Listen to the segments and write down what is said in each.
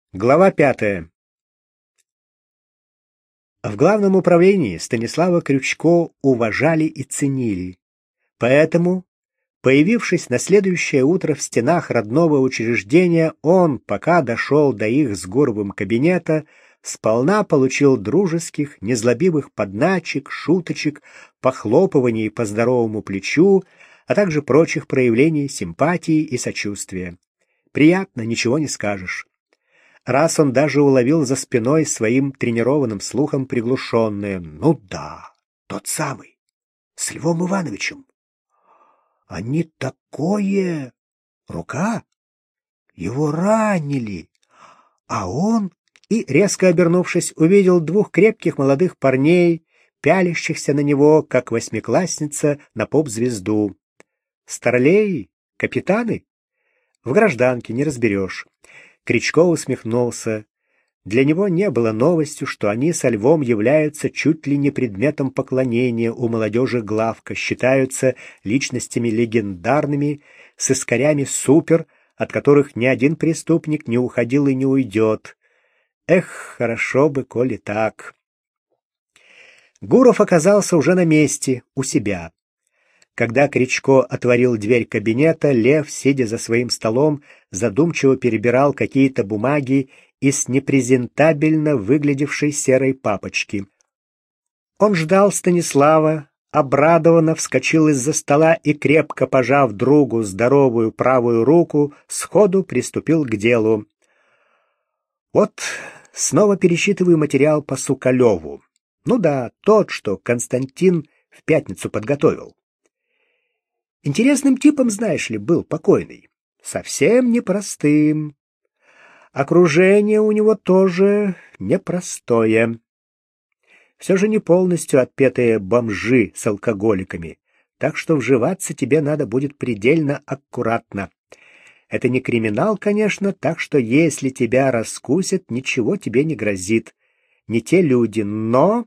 Глава 5. В главном управлении Станислава Крючко уважали и ценили. Поэтому, появившись на следующее утро в стенах родного учреждения, он, пока дошел до их с Гуровым кабинета, сполна получил дружеских, незлобивых подначек, шуточек, похлопываний по здоровому плечу, а также прочих проявлений симпатии и сочувствия. Приятно, ничего не скажешь. Раз он даже уловил за спиной своим тренированным слухом приглушенное: «Ну да, тот самый, с Львом Ивановичем. Они такое... Рука? Его ранили. А он...» И, резко обернувшись, увидел двух крепких молодых парней, пялящихся на него, как восьмиклассница на поп-звезду. Старлеи? Капитаны? В гражданке не разберешь. Крючко усмехнулся. Для него не было новостью, что они со Львом являются чуть ли не предметом поклонения у молодежи главка, считаются личностями легендарными, сыскарями супер, от которых ни один преступник не уходил и не уйдет. Эх, хорошо бы, коли так. Гуров оказался уже на месте, у себя. Когда Крючко отворил дверь кабинета, Лев, сидя за своим столом, задумчиво перебирал какие-то бумаги из непрезентабельно выглядевшей серой папочки. Он ждал Станислава, обрадованно вскочил из-за стола и, крепко пожав другу здоровую правую руку, сходу приступил к делу. Вот снова пересчитываю материал по Соколеву. Ну да, тот, что Константин в пятницу подготовил. Интересным типом, знаешь ли, был покойный. Совсем непростым. Окружение у него тоже непростое. Все же не полностью отпетые бомжи с алкоголиками, так что вживаться тебе надо будет предельно аккуратно. Это не криминал, конечно, так что если тебя раскусят, ничего тебе не грозит. Не те люди, но...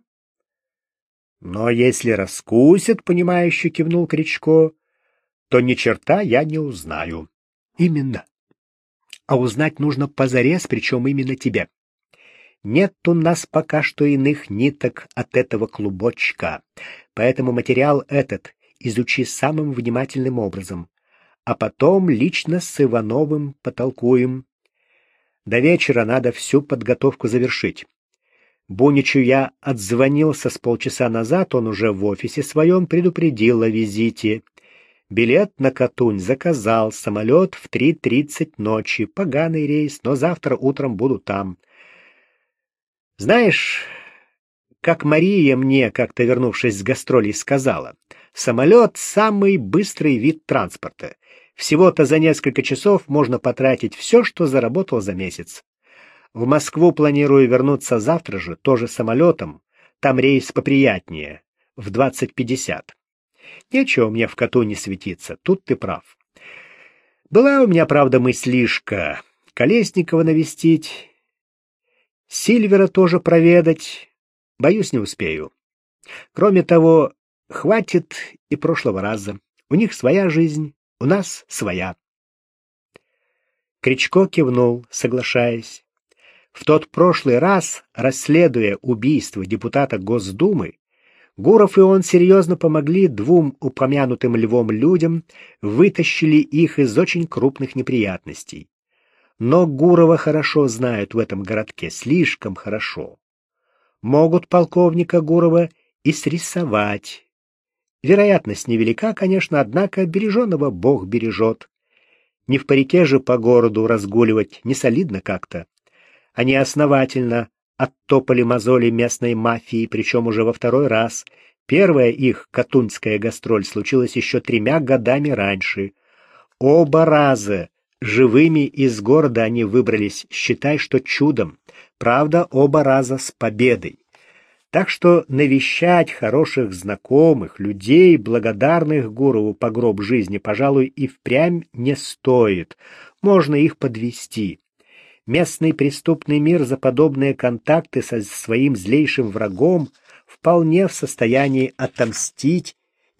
Но если раскусят, понимающе кивнул Крючко, то ни черта я не узнаю. Именно. А узнать нужно позарез, причем именно тебе. Нет у нас пока что иных ниток от этого клубочка, поэтому материал этот изучи самым внимательным образом, а потом лично с Ивановым потолкуем. До вечера надо всю подготовку завершить. Буничу я отзвонился с полчаса назад, он уже в офисе своем предупредил о визите. Билет на Катунь заказал, самолет в 3:30 ночи. Поганый рейс, но завтра утром буду там. Знаешь, как Мария мне, как-то вернувшись с гастролей, сказала, самолет — самый быстрый вид транспорта. Всего-то за несколько часов можно потратить все, что заработал за месяц. В Москву планирую вернуться завтра же, тоже самолетом. Там рейс поприятнее, в 20:50. Нечего мне в Катуни светиться, тут ты прав. Была у меня, правда, мыслишка Колесникова навестить, Сильвера тоже проведать. Боюсь, не успею. Кроме того, хватит и прошлого раза. У них своя жизнь, у нас своя. Крючко кивнул, соглашаясь. В тот прошлый раз, расследуя убийство депутата Госдумы, Гуров и он серьезно помогли двум упомянутым Львом людям, вытащили их из очень крупных неприятностей. Но Гурова хорошо знают в этом городке, слишком хорошо. Могут полковника Гурова и срисовать. Вероятность невелика, конечно, однако береженого Бог бережет. Не в парике же по городу разгуливать, не солидно как-то. Они основательно оттопали мозоли местной мафии, причем уже во второй раз. Первая их катунская гастроль случилась еще 3 годами раньше. Оба раза живыми из города они выбрались, считай, что чудом. Правда, оба раза с победой. Так что навещать хороших знакомых, людей, благодарных Гурову по гроб жизни, пожалуй, и впрямь не стоит. Можно их подвести. Местный преступный мир за подобные контакты со своим злейшим врагом вполне в состоянии отомстить,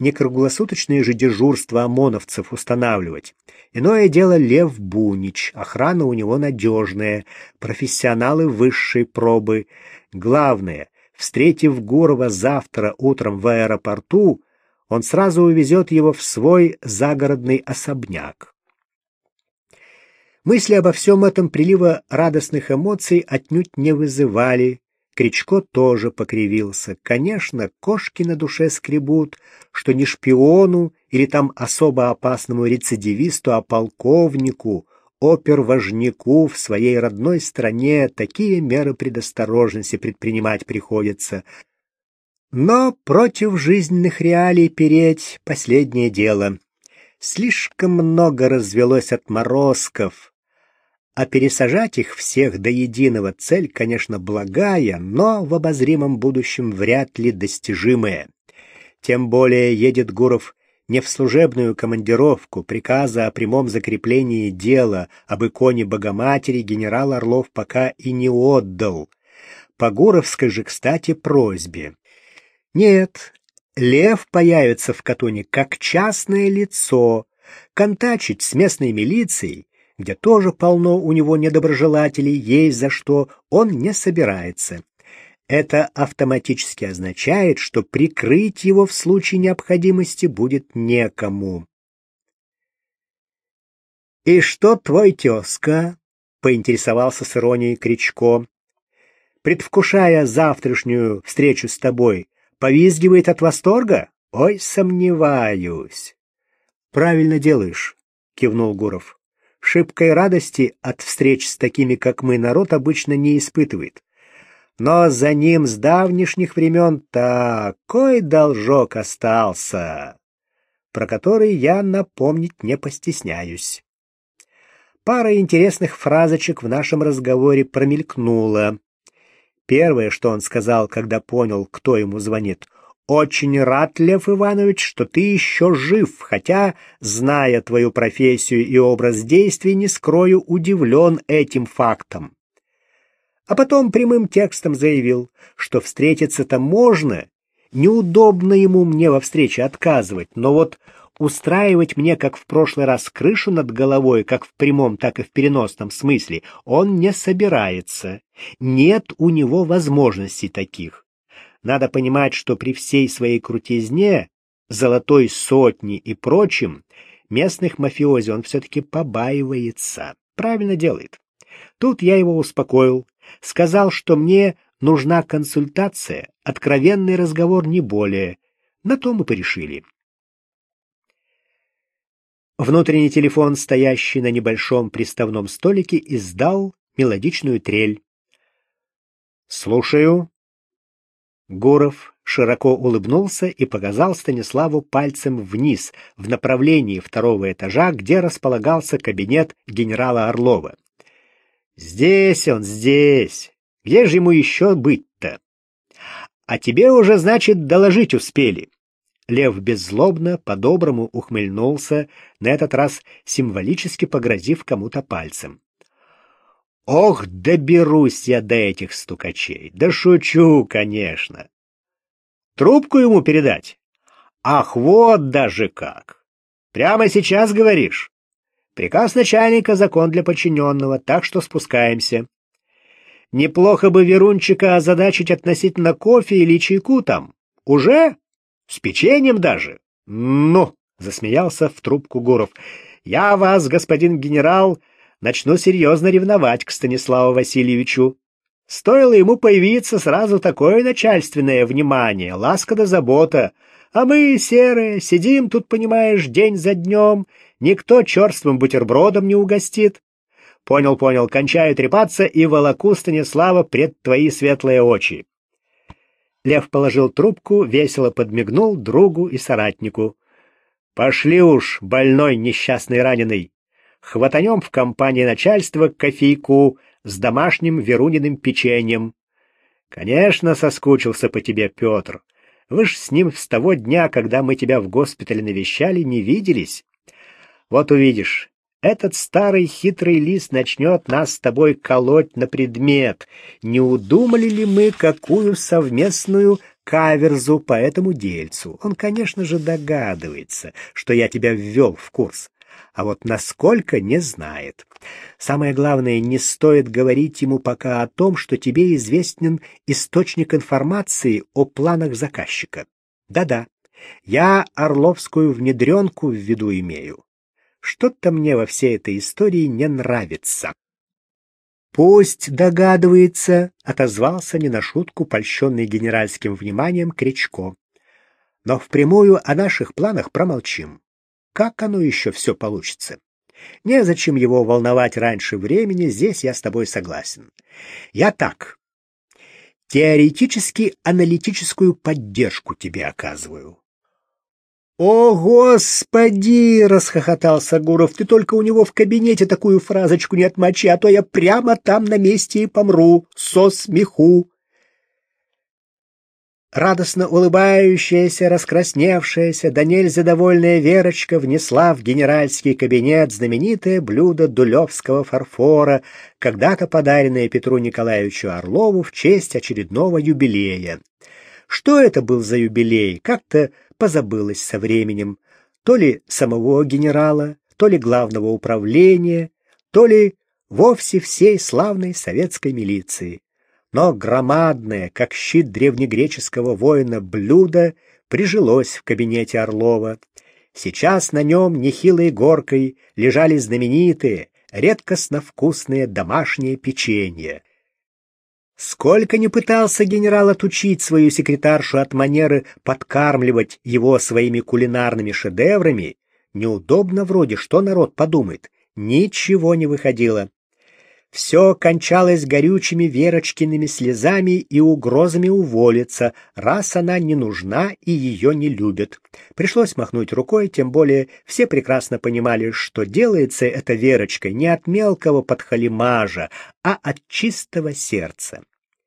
Не круглосуточное же дежурство ОМОНовцев устанавливать. Иное дело Лев Бунич, охрана у него надежная, профессионалы высшей пробы. Главное, встретив Гурова завтра утром в аэропорту, он сразу увезет его в свой загородный особняк. Мысли обо всем этом прилива радостных эмоций отнюдь не вызывали. Кричко тоже покривился. Конечно, кошки на душе скребут, что не шпиону или там особо опасному рецидивисту, а полковнику, опервожняку в своей родной стране такие меры предосторожности предпринимать приходится. Но против жизненных реалий переть — последнее дело. Слишком много развелось отморозков. А пересажать их всех до единого цель, конечно, благая, но в обозримом будущем вряд ли достижимая. Тем более едет Гуров не в служебную командировку, приказа о прямом закреплении дела об иконе Богоматери генерал Орлов пока и не отдал. По гуровской же, кстати, просьбе. Нет, Лев появится в Катуне как частное лицо, контачить с местной милицией, где тоже полно у него недоброжелателей, есть за что, он не собирается. Это автоматически означает, что прикрыть его в случае необходимости будет некому. «И что твой тезка?» — поинтересовался с иронией Кричко. «Предвкушая завтрашнюю встречу с тобой, повизгивает от восторга? Ой, сомневаюсь». «Правильно делаешь», — кивнул Гуров. Шибкой радости от встреч с такими, как мы, народ обычно не испытывает. Но за ним с давнишних времен такой должок остался, про который я напомнить не постесняюсь. Пара интересных фразочек в нашем разговоре промелькнула. Первое, что он сказал, когда понял, кто ему звонит: «Очень рад, Лев Иванович, что ты еще жив, хотя, зная твою профессию и образ действий, не скрою, удивлен этим фактом». А потом прямым текстом заявил, что встретиться-то можно, неудобно ему мне во встрече отказывать, но вот устраивать мне, как в прошлый раз, крышу над головой, как в прямом, так и в переносном смысле, он не собирается. Нет у него возможностей таких. Надо понимать, что при всей своей крутизне, золотой сотне и прочем, местных мафиози он все-таки побаивается. Правильно делает. Тут я его успокоил. Сказал, что мне нужна консультация, откровенный разговор, не более. На то мы порешили. Внутренний телефон, стоящий на небольшом приставном столике, издал мелодичную трель. «Слушаю». Гуров широко улыбнулся и показал Станиславу пальцем вниз, в направлении второго этажа, где располагался кабинет генерала Орлова. «Здесь он, здесь. Где же ему еще быть-то? А тебе уже, значит, доложить успели». Лев беззлобно, по-доброму ухмыльнулся, на этот раз символически погрозив кому-то пальцем. «Ох, доберусь я до этих стукачей! Да шучу, конечно! Трубку ему передать? Ах, вот даже как! Прямо сейчас говоришь? Приказ начальника — закон для подчиненного, так что спускаемся. Неплохо бы Верунчика озадачить относительно кофе или чайку там. Уже? С печеньем даже? Ну!» — засмеялся в трубку Гуров. «Я вас, господин генерал, начну серьезно ревновать к Станиславу Васильевичу. Стоило ему появиться, сразу такое начальственное внимание, ласка да забота. А мы, серые, сидим тут, понимаешь, день за днем, никто черствым бутербродом не угостит. Понял, кончаю трепаться и волоку Станислава пред твои светлые очи». Лев положил трубку, весело подмигнул другу и соратнику. «Пошли уж, больной несчастный раненый. Хватанем в компании начальства кофейку с домашним Веруниным печеньем. Конечно, соскучился по тебе, Петр. Вы ж с ним с того дня, когда мы тебя в госпитале навещали, не виделись. Вот увидишь, этот старый хитрый лис начнет нас с тобой колоть на предмет. Не удумали ли мы, какую совместную каверзу по этому дельцу. Он, конечно же, догадывается, что я тебя ввел в курс, а вот насколько — не знает. Самое главное, не стоит говорить ему пока о том, что тебе известен источник информации о планах заказчика. Да-да, я орловскую внедренку в виду имею. Что-то мне во всей этой истории не нравится. «Пусть догадывается», — отозвался не на шутку польщенный генеральским вниманием Крячко. «Но впрямую о наших планах промолчим. Как оно еще все получится? Незачем его волновать раньше времени, здесь я с тобой согласен. Я так, теоретически-аналитическую поддержку тебе оказываю». «О, Господи!» — расхохотался Гуров. «Ты только у него в кабинете такую фразочку не отмочи, а то я прямо там на месте и помру со смеху». Радостно улыбающаяся, раскрасневшаяся, да нельзя довольная Верочка внесла в генеральский кабинет знаменитое блюдо дулевского фарфора, когда-то подаренное Петру Николаевичу Орлову в честь очередного юбилея. Что это был за юбилей, как-то позабылось со временем. То ли самого генерала, то ли главного управления, то ли вовсе всей славной советской милиции. Но громадное, как щит древнегреческого воина, блюдо прижилось в кабинете Орлова. Сейчас на нем нехилой горкой лежали знаменитые, редкостно вкусные домашние печенья. Сколько ни пытался генерал отучить свою секретаршу от манеры подкармливать его своими кулинарными шедеврами, неудобно вроде, что народ подумает, ничего не выходило. Все кончалось горючими Верочкиными слезами и угрозами уволиться, раз она не нужна и ее не любят. Пришлось махнуть рукой, тем более все прекрасно понимали, что делается это Верочкой не от мелкого подхалимажа, а от чистого сердца.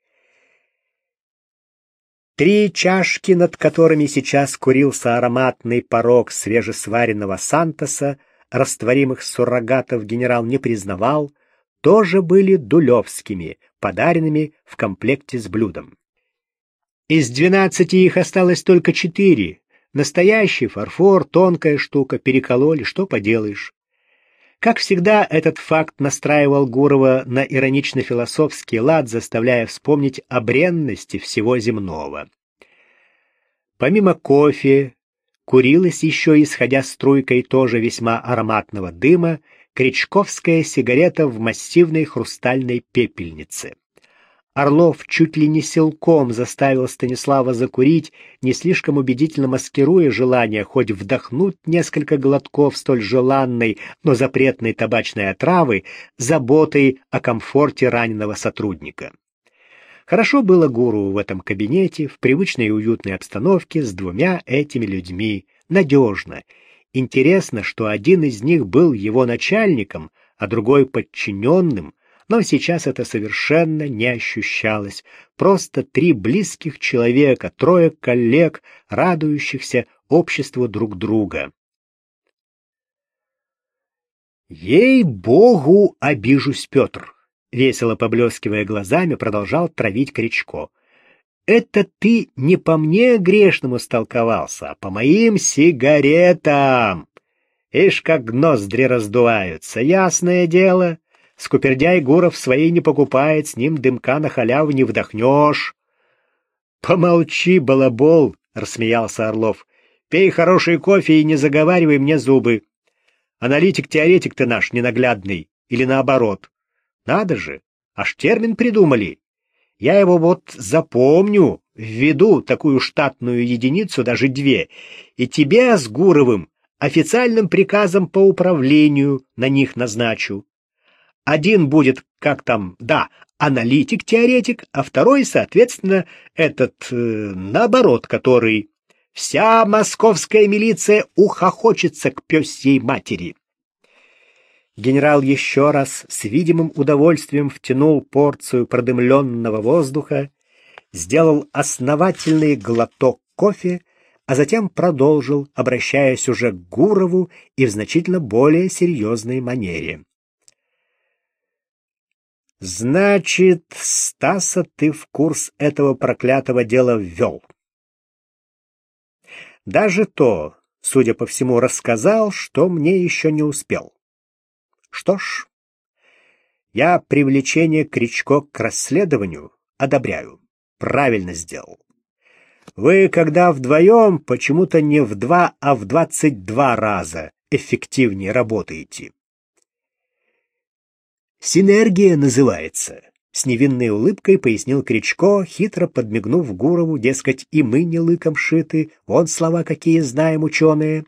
3 чашки, над которыми сейчас курился ароматный порок свежесваренного Сантоса, растворимых суррогатов генерал не признавал, тоже были дулевскими, подаренными в комплекте с блюдом. Из 12 их осталось только 4. Настоящий фарфор, тонкая штука, перекололи, что поделаешь. Как всегда, этот факт настраивал Гурова на иронично-философский лад, заставляя вспомнить о бренности всего земного. Помимо кофе, курилась еще, исходя струйкой тоже весьма ароматного дыма, крячковская сигарета в массивной хрустальной пепельнице. Орлов чуть ли не силком заставил Станислава закурить, не слишком убедительно маскируя желание хоть вдохнуть несколько глотков столь желанной, но запретной табачной отравы, заботой о комфорте раненого сотрудника. Хорошо было Гурову в этом кабинете, в привычной и уютной обстановке с 2 этими людьми, надежно. Интересно, что один из них был его начальником, а другой подчиненным, но сейчас это совершенно не ощущалось. Просто 3 близких человека, 3 коллег, радующихся обществу друг друга. «Ей-богу, обижусь, Петр!» — весело поблескивая глазами, продолжал травить Крячко. «Это ты не по мне грешному столковался, а по моим сигаретам! Ишь, как ноздри раздуваются, ясное дело!» Скупердяй Гуров своей не покупает, с ним дымка на халяву не вдохнешь. — Помолчи, балабол, — рассмеялся Орлов. — Пей хороший кофе и не заговаривай мне зубы. Аналитик-теоретик ты наш ненаглядный, или наоборот. Надо же, аж термин придумали. Я его вот запомню, введу такую штатную единицу, даже 2, и тебя с Гуровым официальным приказом по управлению на них назначу. Один будет, как там, да, аналитик-теоретик, а второй, соответственно, наоборот, который... Вся московская милиция ухохочется к пёсьей матери. Генерал еще раз с видимым удовольствием втянул порцию продымленного воздуха, сделал основательный глоток кофе, а затем продолжил, обращаясь уже к Гурову и в значительно более серьезной манере. «Значит, Стаса ты в курс этого проклятого дела ввел. Даже то, судя по всему, рассказал, что мне еще не успел. Что ж, я привлечение Кричко к расследованию одобряю. Правильно сделал. Вы, когда вдвоем, почему-то не в 2, а в 22 раза эффективнее работаете. Синергия называется. С невинной улыбкой пояснил Кричко, хитро подмигнув Гурову, дескать, и мы не лыком шиты, вон слова какие знаем ученые.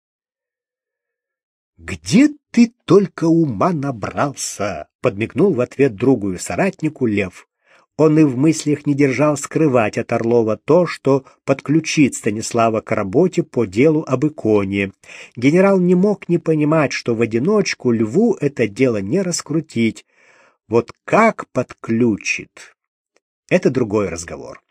«Где ты только ума набрался?» — подмигнул в ответ другу и соратнику Лев. Он и в мыслях не держал скрывать от Орлова то, что подключит Станислава к работе по делу об иконе. Генерал не мог не понимать, что в одиночку Льву это дело не раскрутить. Вот как подключит — это другой разговор.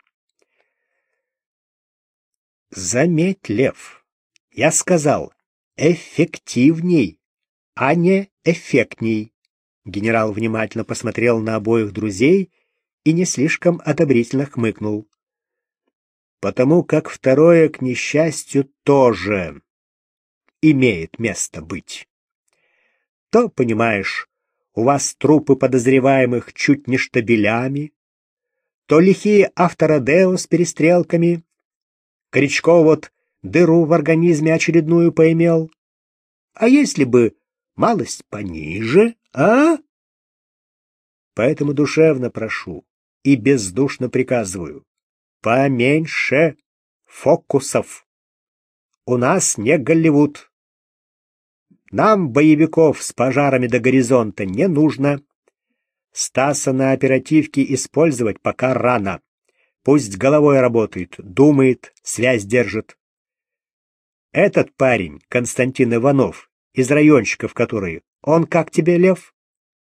Заметь, Лев, я сказал эффективней, а не эффектней. Генерал внимательно посмотрел на обоих друзей и не слишком одобрительно хмыкнул. Потому как второе, к несчастью, тоже имеет место быть. То, понимаешь, у вас трупы подозреваемых чуть не штабелями, то лихие авторадео с перестрелками. Кричко вот дыру в организме очередную поимел. А если бы малость пониже, а? Поэтому душевно прошу и бездушно приказываю: поменьше фокусов. У нас не Голливуд. Нам боевиков с пожарами до горизонта не нужно. Стаса на оперативке использовать пока рано. Пусть головой работает, думает, связь держит. Этот парень, Константин Иванов, из райончиков который, он как тебе, Лев?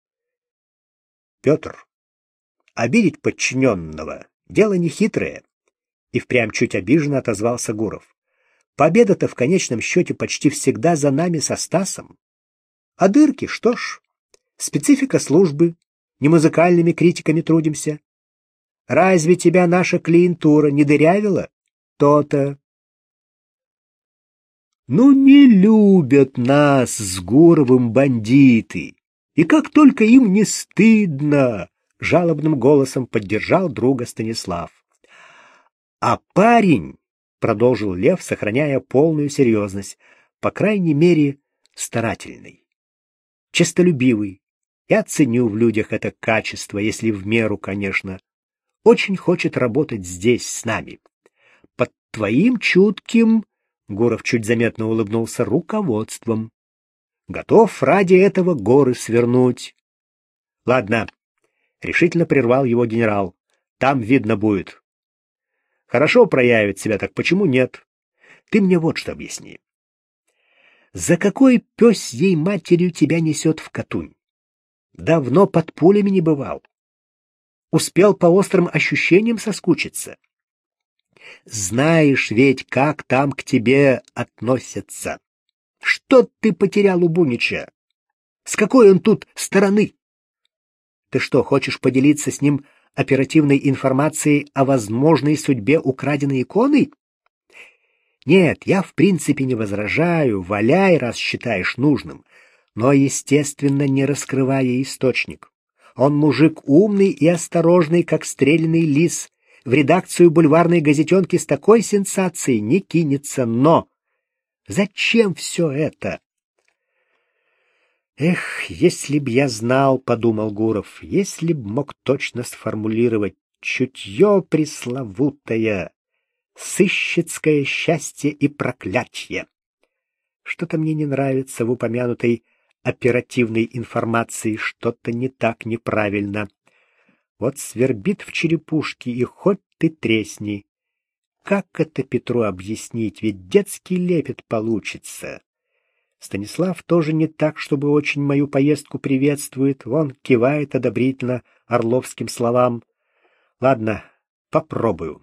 Петр, обидеть подчиненного — дело нехитрое. И впрямь чуть обиженно отозвался Гуров. Победа-то в конечном счете почти всегда за нами со Стасом. А дырки, что ж, специфика службы, не музыкальными критиками трудимся. Разве тебя наша клиентура не дырявила? То-то. Ну, не любят нас с Гуровым бандиты. И как только им не стыдно, жалобным голосом поддержал друга Станислав. А парень, продолжил Лев, сохраняя полную серьезность, по крайней мере, старательный, честолюбивый. Я ценю в людях это качество, если в меру, конечно. Очень хочет работать здесь с нами. Под твоим чутким, Гуров чуть заметно улыбнулся, руководством. Готов ради этого горы свернуть. Ладно, решительно прервал его генерал. Там видно будет. Хорошо проявит себя, так почему нет? Ты мне вот что объясни. За какой пёс ей матерью тебя несет в Катунь? Давно под пулями не бывал. Успел по острым ощущениям соскучиться. Знаешь ведь, как там к тебе относятся. Что ты потерял у Бунича? С какой он тут стороны? Ты что, хочешь поделиться с ним оперативной информацией о возможной судьбе украденной иконы? Нет, я в принципе не возражаю, валяй, раз считаешь нужным, но, естественно, не раскрывая источник. Он мужик умный и осторожный, как стрелянный лис. В редакцию бульварной газетенки с такой сенсацией не кинется, но... Зачем все это? Эх, если б я знал, — подумал Гуров, — если б мог точно сформулировать чутье пресловутое, сыщицкое счастье и проклятье. Что-то мне не нравится в упомянутой оперативной информации, что-то не так, неправильно. Вот свербит в черепушке, и хоть ты тресни. Как это Петру объяснить? Ведь детский лепет получится. Станислав тоже не так, чтобы очень мою поездку приветствует. Вон кивает одобрительно орловским словам. Ладно, попробую.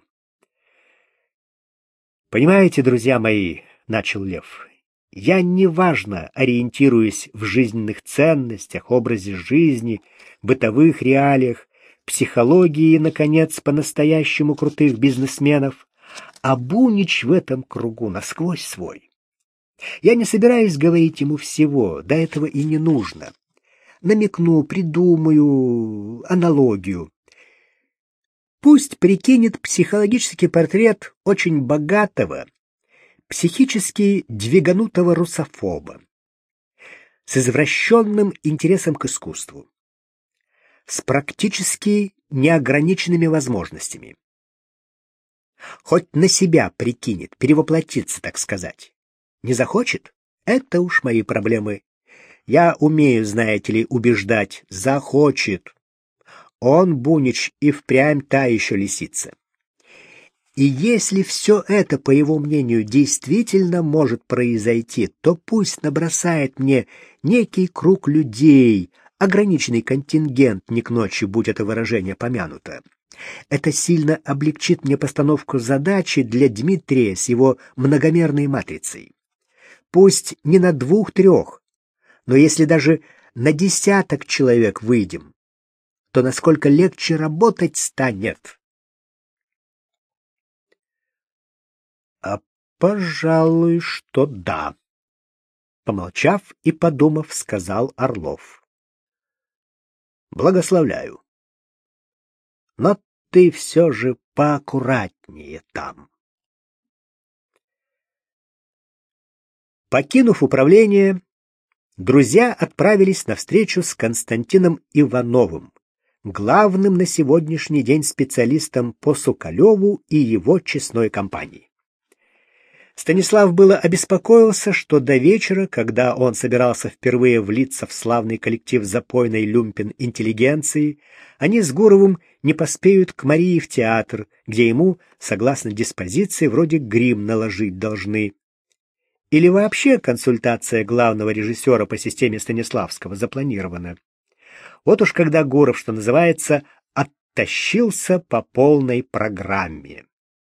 Понимаете, друзья мои, — начал Лев, — я неважно ориентируюсь в жизненных ценностях, образе жизни, бытовых реалиях, психологии, наконец, по-настоящему крутых бизнесменов. А Бунич в этом кругу насквозь свой. Я не собираюсь говорить ему всего, до этого и не нужно. Намекну, придумаю аналогию. Пусть прикинет психологический портрет очень богатого, психически двиганутого русофоба, с извращенным интересом к искусству, с практически неограниченными возможностями. Хоть на себя прикинет, перевоплотится, так сказать. Не захочет? Это уж мои проблемы. Я умею, знаете ли, убеждать. Захочет. Он, Бунич, и впрямь та еще лисица. И если все это, по его мнению, действительно может произойти, то пусть набросает мне некий круг людей, ограниченный контингент, не к ночи, будь это выражение помянуто. Это сильно облегчит мне постановку задачи для Дмитрия с его многомерной матрицей. Пусть не на 2-3, но если даже на 10 человек выйдем, то насколько легче работать станет. А, пожалуй, что да. Помолчав и подумав, сказал Орлов. Благословляю. Но ты все же поаккуратнее там. Покинув управление, друзья отправились на встречу с Константином Ивановым, главным на сегодняшний день специалистом по Соколеву и его честной компании. Станислав было обеспокоился, что до вечера, когда он собирался впервые влиться в славный коллектив запойной люмпен-интеллигенции, они с Гуровым не поспеют к Марии в театр, где ему, согласно диспозиции, вроде грим наложить должны. Или вообще консультация главного режиссера по системе Станиславского запланирована. Вот уж когда Гуров, что называется, оттащился по полной программе.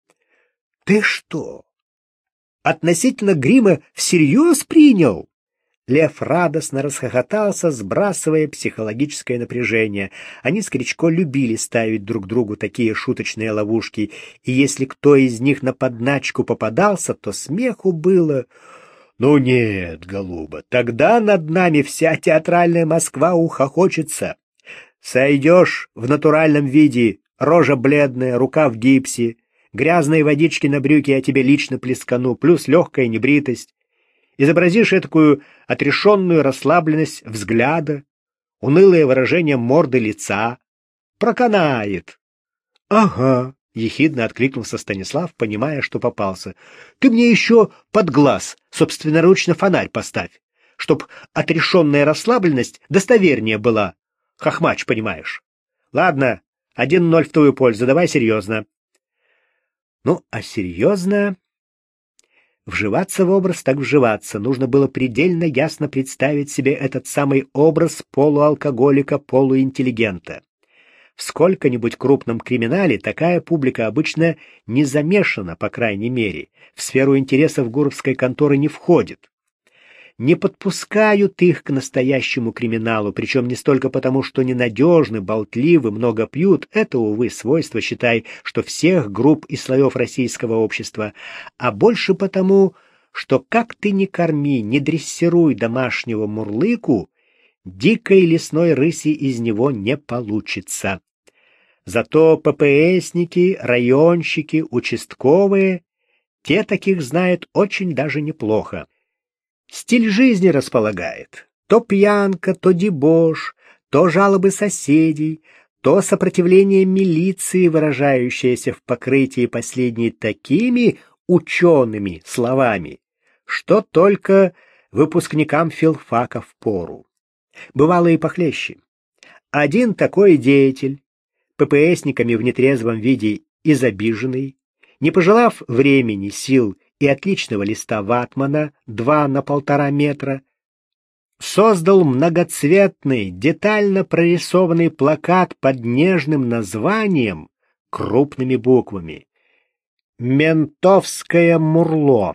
«Ты что? Относительно грима всерьез принял?» Лев радостно расхохотался, сбрасывая психологическое напряжение. Они с Кричко любили ставить друг другу такие шуточные ловушки, и если кто из них на подначку попадался, то смеху было. «Ну нет, голуба, тогда над нами вся театральная Москва ухохочется. Сойдешь в натуральном виде, рожа бледная, рука в гипсе, грязные водички на брюки я тебе лично плескану, плюс легкая небритость. Изобразишь этакую отрешенную расслабленность взгляда, унылое выражение морды лица. Проканает». «Ага», — ехидно откликнулся Станислав, понимая, что попался. «Ты мне еще под глаз собственноручно фонарь поставь, чтоб отрешенная расслабленность достовернее была. Хохмач, понимаешь. Ладно, 1-0 в твою пользу, давай серьезно». Ну, а серьезно... Вживаться в образ так вживаться. Нужно было предельно ясно представить себе этот самый образ полуалкоголика, полуинтеллигента. В сколько-нибудь крупном криминале такая публика обычно не замешана, по крайней мере, в сферу интересов гуровской конторы не входит. Не подпускают их к настоящему криминалу, причем не столько потому, что ненадежны, болтливы, много пьют, это, увы, свойство, считай, что всех групп и слоев российского общества, а больше потому, что как ты ни корми, не дрессируй домашнего мурлыку, дикой лесной рыси из него не получится. Зато ППСники, районщики, участковые, те таких знают очень даже неплохо. Стиль жизни располагает. То пьянка, то дебош, то жалобы соседей, то сопротивление милиции, выражающееся в покрытии последней такими учеными словами, что только выпускникам филфака впору. Бывало и похлеще. Один такой деятель, ППСниками в нетрезвом виде изобиженный, не пожелав времени, сил и отличного листа ватмана 2 на 1,5 метра, создал многоцветный, детально прорисованный плакат под нежным названием, крупными буквами, «Ментовское мурло».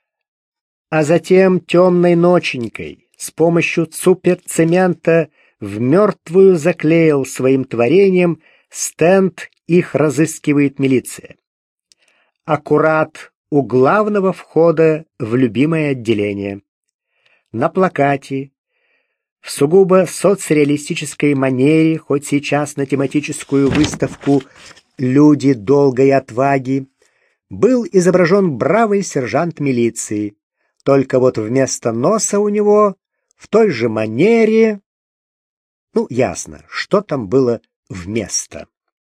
А затем темной ноченькой с помощью суперцемента вмертвую заклеил своим творением стенд «Их разыскивает милиция». аккурат у главного входа в любимое отделение. На плакате, в сугубо соцреалистической манере, хоть сейчас на тематическую выставку «Люди долгой отваги», был изображен бравый сержант милиции, только вот вместо носа у него в той же манере... Ну, ясно, что там было вместо.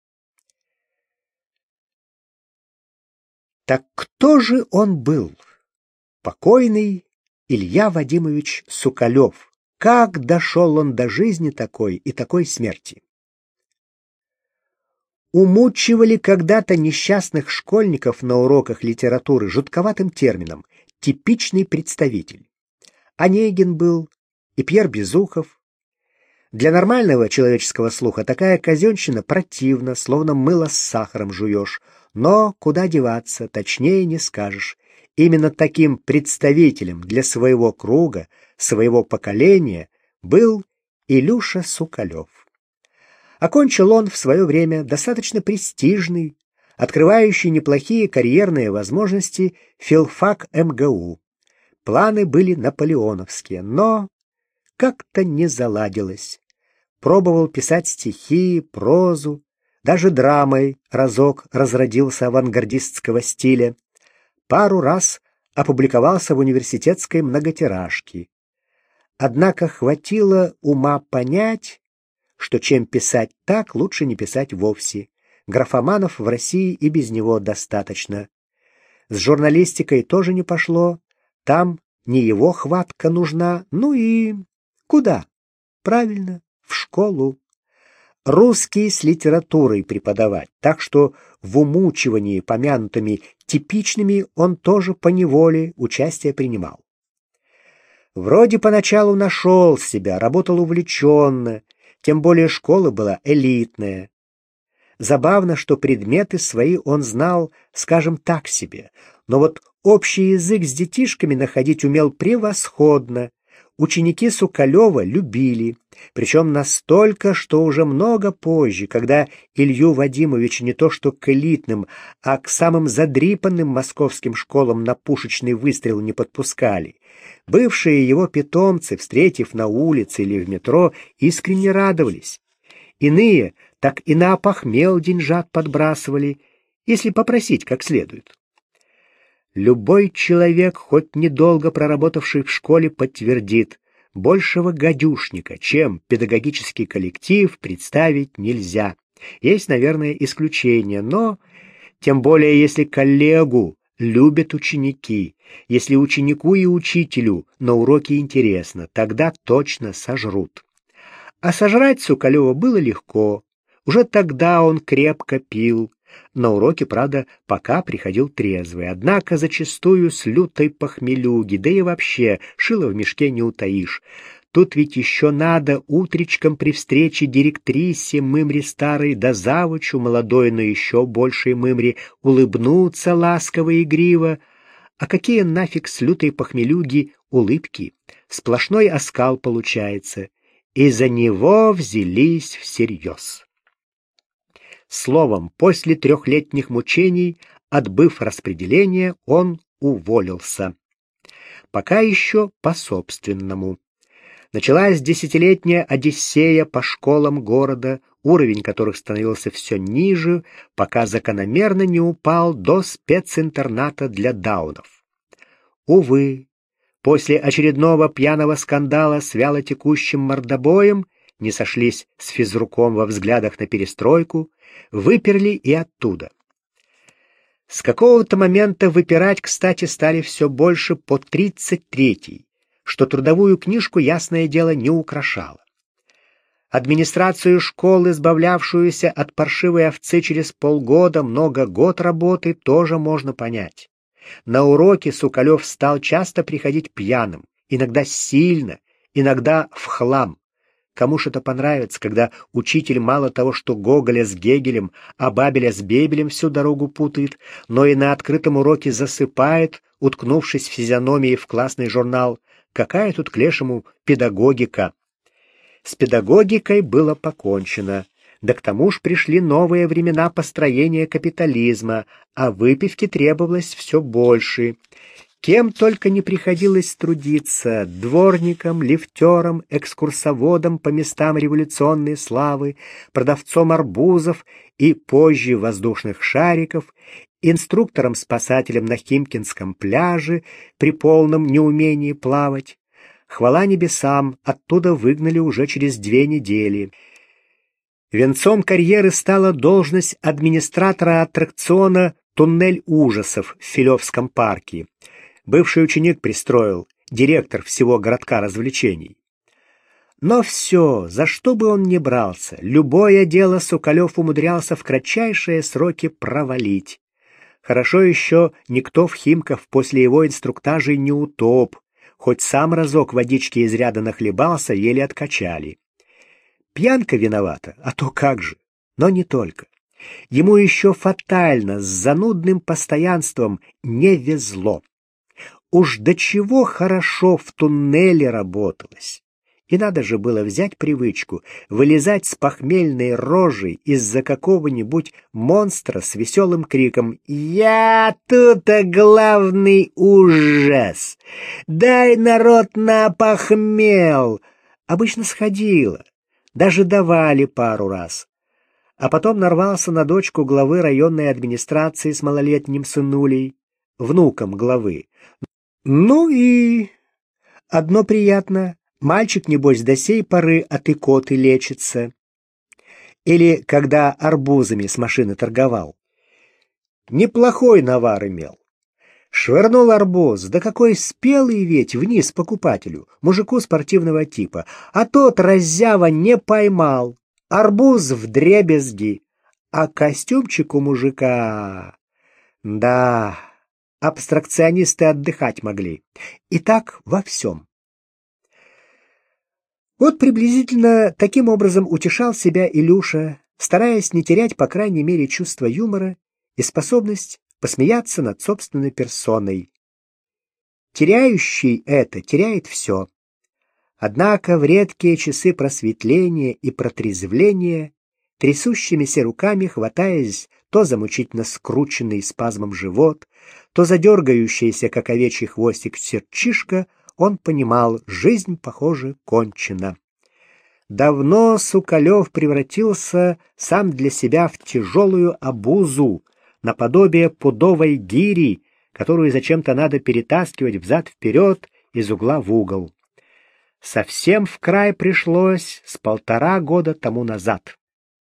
Так кто же он был? Покойный Илья Вадимович Сукалев. Как дошел он до жизни такой и такой смерти? Умучивали когда-то несчастных школьников на уроках литературы жутковатым термином «типичный представитель». Онегин был и Пьер Безухов. Для нормального человеческого слуха такая казенщина противна, словно мыло с сахаром жуешь. Но куда деваться, точнее не скажешь. Именно таким представителем для своего круга, своего поколения был Илюша Сукалев. Окончил он в свое время достаточно престижный, открывающий неплохие карьерные возможности филфак МГУ. Планы были наполеоновские, но как-то не заладилось. Пробовал писать стихи, прозу, даже драмой разок разродился авангардистского стиля. Пару раз опубликовался в университетской многотиражке. Однако хватило ума понять, что чем писать так, лучше не писать вовсе. Графоманов в России и без него достаточно. С журналистикой тоже не пошло. Там не его хватка нужна. Ну и куда? Правильно, в школу. Русский с литературой преподавать, так что в умучивании помянутыми типичными он тоже поневоле участие принимал. Вроде поначалу нашел себя, работал увлеченно, тем более школа была элитная. Забавно, что предметы свои он знал, скажем так себе, но вот общий язык с детишками находить умел превосходно. Ученики Сукалева любили, причем настолько, что уже много позже, когда Илью Вадимовича не то что к элитным, а к самым задрипанным московским школам на пушечный выстрел не подпускали, бывшие его питомцы, встретив на улице или в метро, искренне радовались. Иные так и на опохмел деньжат подбрасывали, если попросить как следует. Любой человек, хоть недолго проработавший в школе, подтвердит, большего гадюшника, чем педагогический коллектив, представить нельзя. Есть, наверное, исключения, но тем более если коллегу любят ученики, если ученику и учителю на уроке интересно, тогда точно сожрут. А сожрать Сукалева было легко. Уже тогда он крепко пил. На уроке, правда, пока приходил трезвый, однако зачастую с лютой похмелюги, да и вообще шило в мешке не утаишь. Тут ведь еще надо утречком при встрече директрисе мымри старой да завучу молодой, но еще большей мымри улыбнуться ласково и игриво. А какие нафиг с лютой похмелюги улыбки? Сплошной оскал получается. И за него взялись всерьез. Словом, после 3-летних мучений, отбыв распределение, он уволился. Пока еще по-собственному. Началась 10-летняя одиссея по школам города, уровень которых становился все ниже, пока закономерно не упал до специнтерната для даунов. Увы, после очередного пьяного скандала с вялотекущим мордобоем не сошлись с физруком во взглядах на перестройку, выперли и оттуда. С какого-то момента выпирать, кстати, стали все больше по 33-й, что трудовую книжку, ясное дело, не украшало. Администрацию школы, избавлявшуюся от паршивой овцы через полгода, много год работы, тоже можно понять. На уроки Сукалев стал часто приходить пьяным, иногда сильно, иногда в хлам. Кому ж это понравится, когда учитель мало того, что Гоголя с Гегелем, а Бабеля с Бебелем всю дорогу путает, но и на открытом уроке засыпает, уткнувшись физиономией в классный журнал. Какая тут к лешему педагогика? С педагогикой было покончено. Да к тому ж пришли новые времена построения капитализма, а выпивки требовалось все больше. Кем только не приходилось трудиться: дворником, лифтером, экскурсоводом по местам революционной славы, продавцом арбузов и позже воздушных шариков, инструктором-спасателем на Химкинском пляже при полном неумении плавать. Хвала небесам, оттуда выгнали уже через 2 недели. Венцом карьеры стала должность администратора аттракциона «Туннель ужасов» в Филевском парке. Бывший ученик пристроил, директор всего городка развлечений. Но все, за что бы он ни брался, любое дело Соколев умудрялся в кратчайшие сроки провалить. Хорошо еще никто в Химках после его инструктажей не утоп, хоть сам разок водички из ряда нахлебался, еле откачали. Пьянка виновата, а то как же, но не только. Ему еще фатально, с занудным постоянством не везло. Уж до чего хорошо в туннеле работалось. И надо же было взять привычку вылезать с похмельной рожей из-за какого-нибудь монстра с веселым криком «Я тут-то главный ужас! Дай, народ, на похмел!» Обычно сходило, даже давали пару раз. А потом нарвался на дочку главы районной администрации с малолетним сынулей, внуком главы. Ну и одно приятно. Мальчик, небось, до сей поры от икоты лечится. Или когда арбузами с машины торговал. Неплохой навар имел. Швырнул арбуз, да какой спелый ведь, вниз покупателю, мужику спортивного типа, а тот, раззява, не поймал. Арбуз вдребезги, а костюмчик у мужика... Да, абстракционисты отдыхать могли. И так во всем. Вот приблизительно таким образом утешал себя Илюша, стараясь не терять, по крайней мере, чувство юмора и способность посмеяться над собственной персоной. Теряющий это теряет все. Однако в редкие часы просветления и протрезвления, трясущимися руками хватаясь то за мучительно скрученный спазмом живот, то за дергающийся, как овечий хвостик, сердчишка, он понимал, жизнь, похоже, кончена. Давно Соколев превратился сам для себя в тяжелую обузу, наподобие пудовой гири, которую зачем-то надо перетаскивать взад-вперед, из угла в угол. Совсем в край пришлось с 1,5 года тому назад.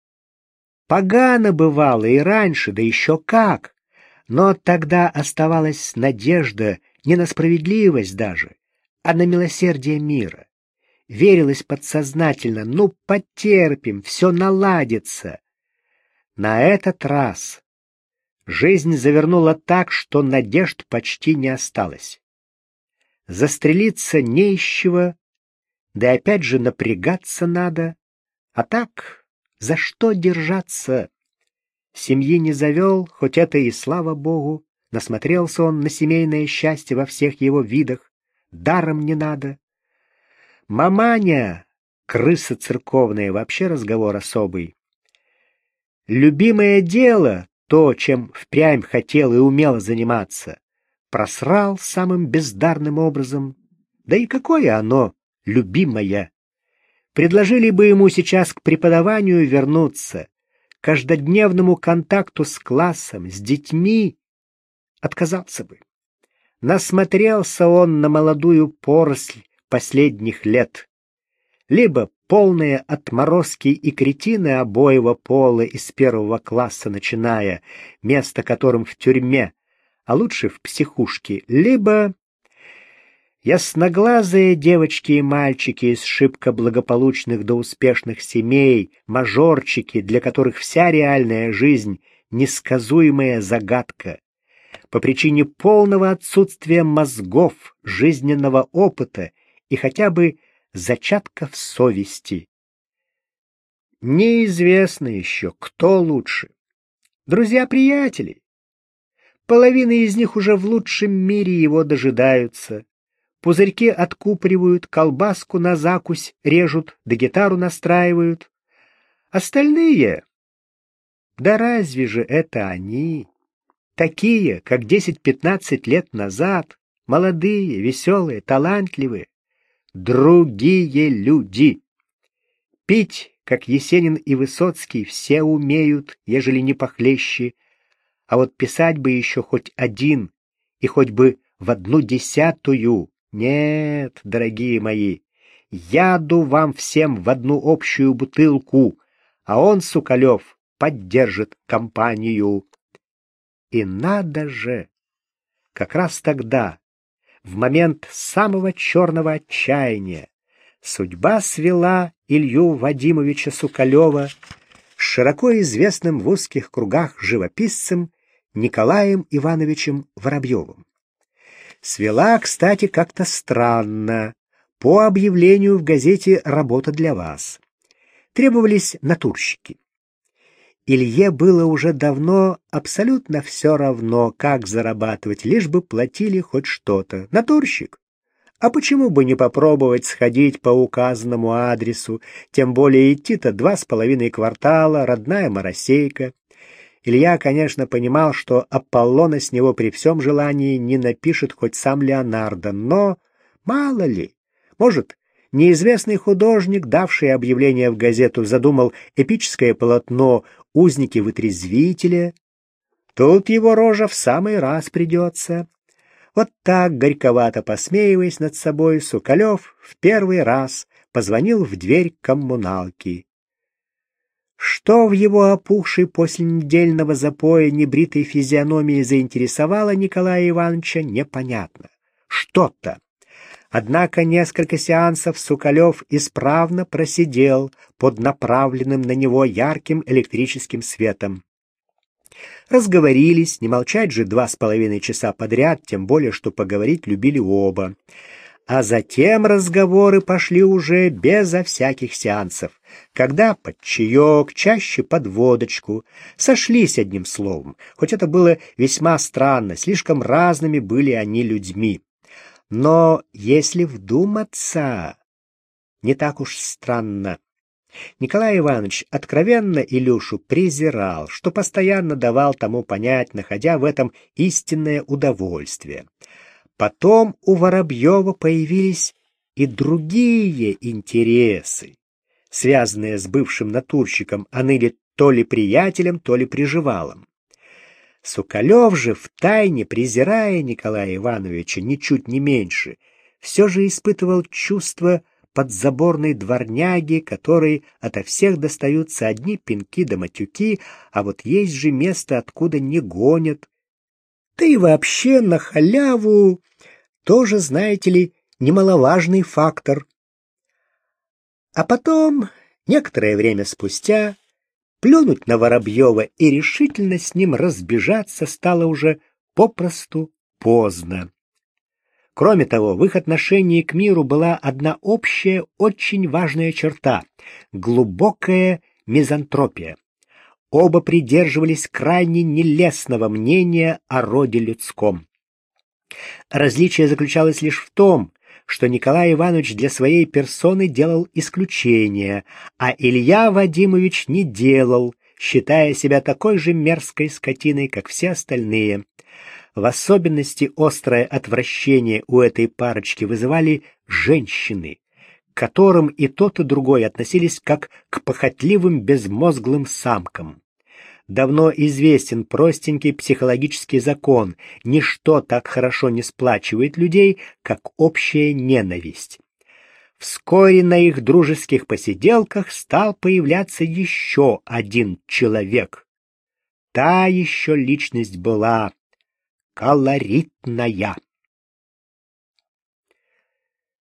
Погано бывало и раньше, да еще как, но тогда оставалась надежда не на справедливость даже, а на милосердие мира. Верилось подсознательно, ну потерпим, все наладится. На этот раз жизнь завернула так, что надежд почти не осталось. Застрелиться не из чего, да опять же напрягаться надо. А так, за что держаться? Семьи не завел, хоть это и слава богу. Насмотрелся он на семейное счастье во всех его видах. Даром не надо. Маманя, крыса церковная, вообще разговор особый. Любимое дело, то, чем впрямь хотел и умел заниматься, просрал самым бездарным образом. Да и какое оно, любимое? Предложили бы ему сейчас к преподаванию вернуться, к каждодневному контакту с классом, с детьми, отказался бы. Насмотрелся он на молодую поросль последних лет. Либо полные отморозки и кретины обоего пола из 1 класса начиная, место которым в тюрьме, а лучше в психушке, либо ясноглазые девочки и мальчики из шибко благополучных до успешных семей, мажорчики, для которых вся реальная жизнь — несказуемая загадка. По причине полного отсутствия мозгов, жизненного опыта и хотя бы зачатков совести. Неизвестно еще, кто лучше. Друзья-приятели. Половина из них уже в лучшем мире его дожидаются. Пузырьки откупоривают, колбаску на закусь режут, да гитару настраивают. Остальные? Да разве же это они? Такие, как 10-15 лет назад, молодые, веселые, талантливые, другие люди. Пить, как Есенин и Высоцкий, все умеют, ежели не похлеще, а вот писать бы еще хоть один, и хоть бы в 1/10. Нет, дорогие мои, яду вам всем в одну общую бутылку, а он, Соколев, поддержит компанию. И надо же, как раз тогда, в момент самого черного отчаяния, судьба свела Илью Вадимовича Соколева с широко известным в узких кругах живописцем Николаем Ивановичем Воробьевым. Свела, кстати, как-то странно, по объявлению в газете «Работа для вас». Требовались натурщики. Илье было уже давно абсолютно все равно, как зарабатывать, лишь бы платили хоть что-то. Натурщик? А почему бы не попробовать сходить по указанному адресу, тем более идти-то 2,5 квартала, родная Моросейка. Илья, конечно, понимал, что Аполлона с него при всем желании не напишет хоть сам Леонардо, но мало ли, может, неизвестный художник, давший объявление в газету, задумал эпическое полотно «Узники-вытрезвителя». Тут его рожа в самый раз придется. Вот так, горьковато посмеиваясь над собой, Соколев в первый раз позвонил в дверь коммуналки. Что в его опухшей после недельного запоя небритой физиономии заинтересовало Николая Ивановича, непонятно. Что-то. Однако несколько сеансов Соколев исправно просидел под направленным на него ярким электрическим светом. Разговорились, не молчать же 2,5 часа подряд, тем более, что поговорить любили оба. А затем разговоры пошли уже безо всяких сеансов, когда под чаек, чаще под водочку, сошлись одним словом, хоть это было весьма странно, слишком разными были они людьми. Но если вдуматься, не так уж странно. Николай Иванович откровенно Илюшу презирал, что постоянно давал тому понять, находя в этом истинное удовольствие. Потом у Воробьева появились и другие интересы, связанные с бывшим натурщиком, а ныне то ли приятелем, то ли приживалом. Соколев же, втайне презирая Николая Ивановича ничуть не меньше, все же испытывал чувство подзаборной дворняги, которой ото всех достаются одни пинки да матюки, а вот есть же место, откуда не гонят. Да и вообще на халяву тоже, знаете ли, немаловажный фактор. А потом, некоторое время спустя, плюнуть на Воробьева и решительно с ним разбежаться стало уже попросту поздно. Кроме того, в их отношении к миру была одна общая, очень важная черта — глубокая мизантропия. Оба придерживались крайне нелестного мнения о роде людском. Различие заключалось лишь в том, что Николай Иванович для своей персоны делал исключение, а Илья Вадимович не делал, считая себя такой же мерзкой скотиной, как все остальные. В особенности острое отвращение у этой парочки вызывали женщины, к которым и тот, и другой относились как к похотливым безмозглым самкам. Давно известен простенький психологический закон: ничто так хорошо не сплачивает людей, как общая ненависть. Вскоре на их дружеских посиделках стал появляться еще один человек. Та еще личность была колоритная.